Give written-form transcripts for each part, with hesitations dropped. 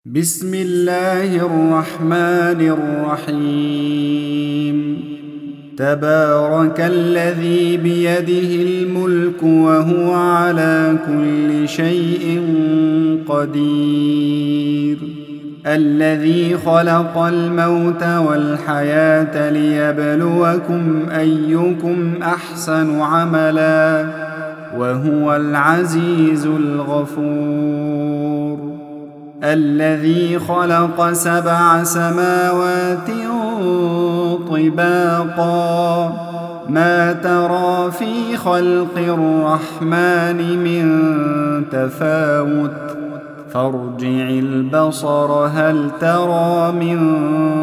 بسم الله الرحمن الرحيم تبارك الذي بيده الملك وهو على كل شيء قدير الذي خلق الموت والحياة ليبلوكم أيكم أحسن عملا وهو العزيز الغفور الذي خلق 7 سماوات طباقا ما ترى في خلق الرحمن من تفاوت فارجع البصر هل ترى من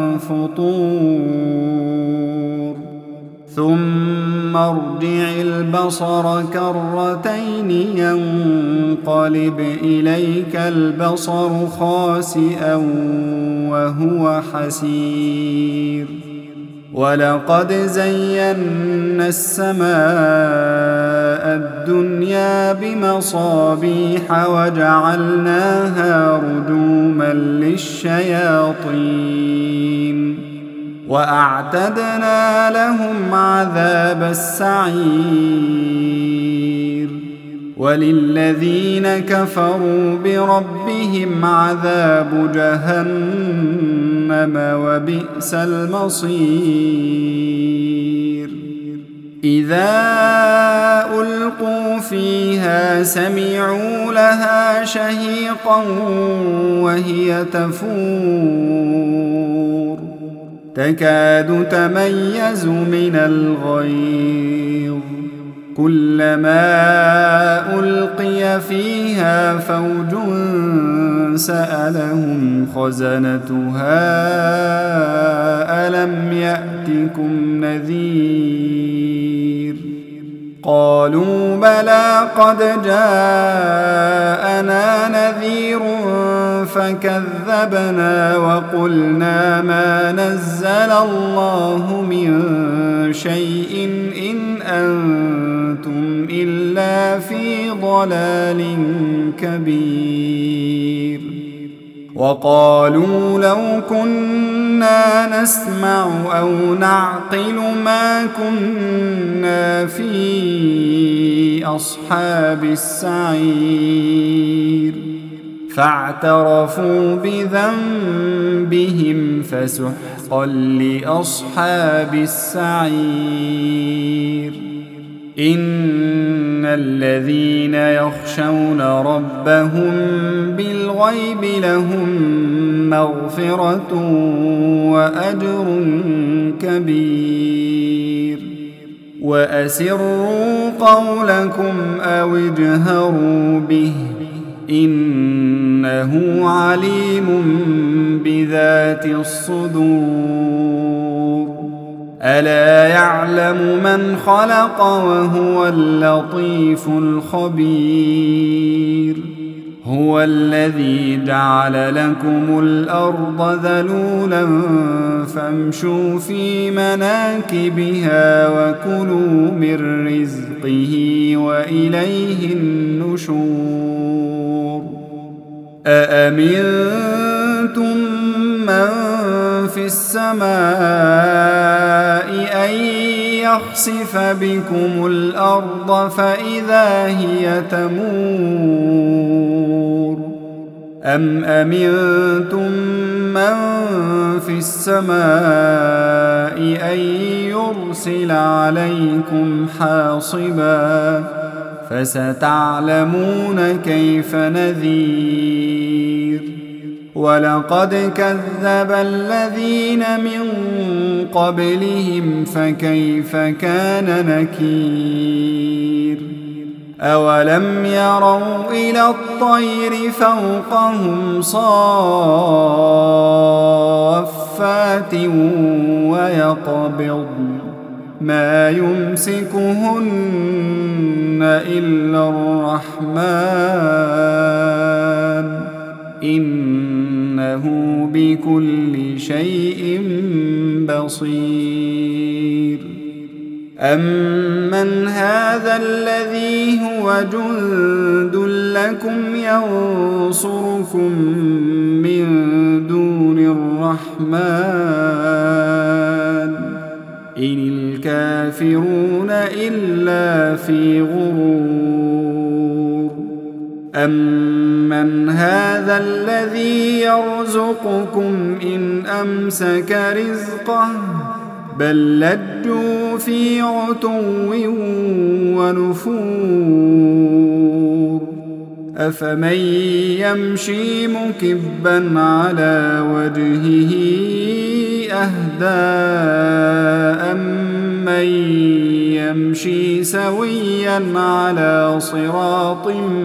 فطور ثم ارجع البصر كرتين ينقلب إليك البصر خاسئا وهو حسير ولقد زينا السماء الدنيا بمصابيح وجعلناها رجوما للشياطين وأعتدنا لهم عذاب السعير وللذين كفروا بربهم عذاب جهنم وبئس المصير إذا ألقوا فيها سمعوا لها شهيقا وهي تفور تكاد تميز من الغيظ كلما ألقي فيها فوج سألهم خزنتها ألم يأتكم نذير قالوا بلى قد جاءنا نذير فكذبنا وقلنا ما نزل الله من شيء إن أنتم إلا في ضلال كبير وقالوا لو كنا نسمع أو نعقل ما كنا في أصحاب السعير فاعترفوا بذنبهم فسحقا لأصحاب السعير إن الذين يخشون ربهم بالغيب لهم مغفرة وأجر كبير وأسروا قولكم أو اجهروا به إنه عليم بذات الصدور ألا يعلم من خلق وهو اللطيف الخبير هو الذي جعل لكم الأرض ذلولا فامشوا في مناكبها وكلوا من رزقه وإليه النشور أأمنتم من في السماء أن يخسف بكم الأرض فإذا هي تمور أم أمنتم من في السماء أن يرسل عليكم حاصبا فستعلمون كيف نذير ولقد كذب الذين من قبلهم فكيف كان نكير أولم يروا إلى الطير فوقهم صافات ويقبضن ما يمسكهن إلا الرحمن إنه بكل شيء بصير أمن هذا الذي هو جند لكم ينصركم من إن الكافرون إلا في غرور أمن هذا الذي يرزقكم إن أمسك رزقه بل لجوا في عتو ونفور أفمن يمشي مكبا على وجهه أهدى أمن يمشي سويا على صراط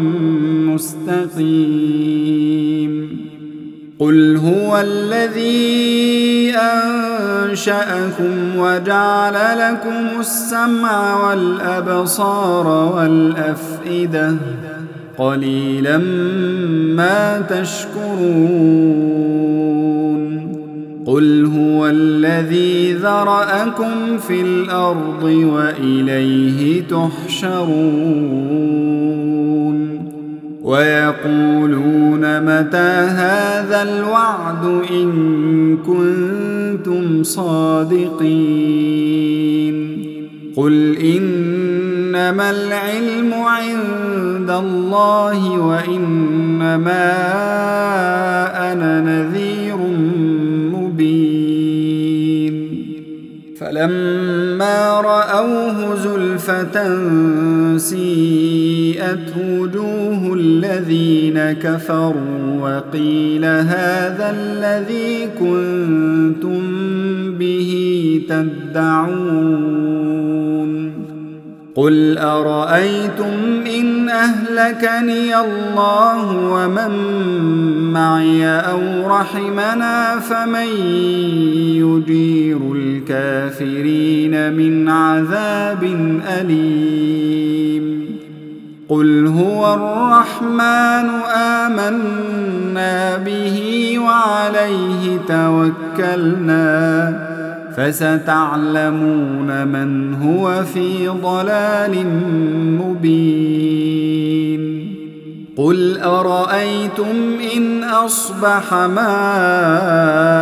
مستقيم قل هو الذي أنشأكم وجعل لكم السمع والأبصار والأفئدة قليلا ما تشكرون قل هو الذي ذرأكم في الأرض وإليه تحشرون ويقولون متى هذا الوعد إن كنتم صادقين قل إنما العلم عند الله وإنما أنا نذير مبين فلما رأوه زلفة سيئت وجوه الذين كفروا وقيل هذا الذي كنتم به تدعون قل أرأيتم إن أهلكني الله ومن معي أو رحمنا فمن يجير الكافرين من عذاب أليم قل هو الرحمن آمنا به وعليه توكلنا فستعلمون من هو في ضلال مبين قل أرأيتم إن أصبح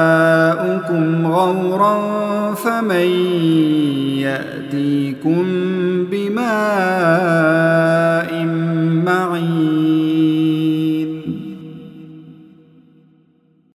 ماؤكم غورا فمن يأتيكم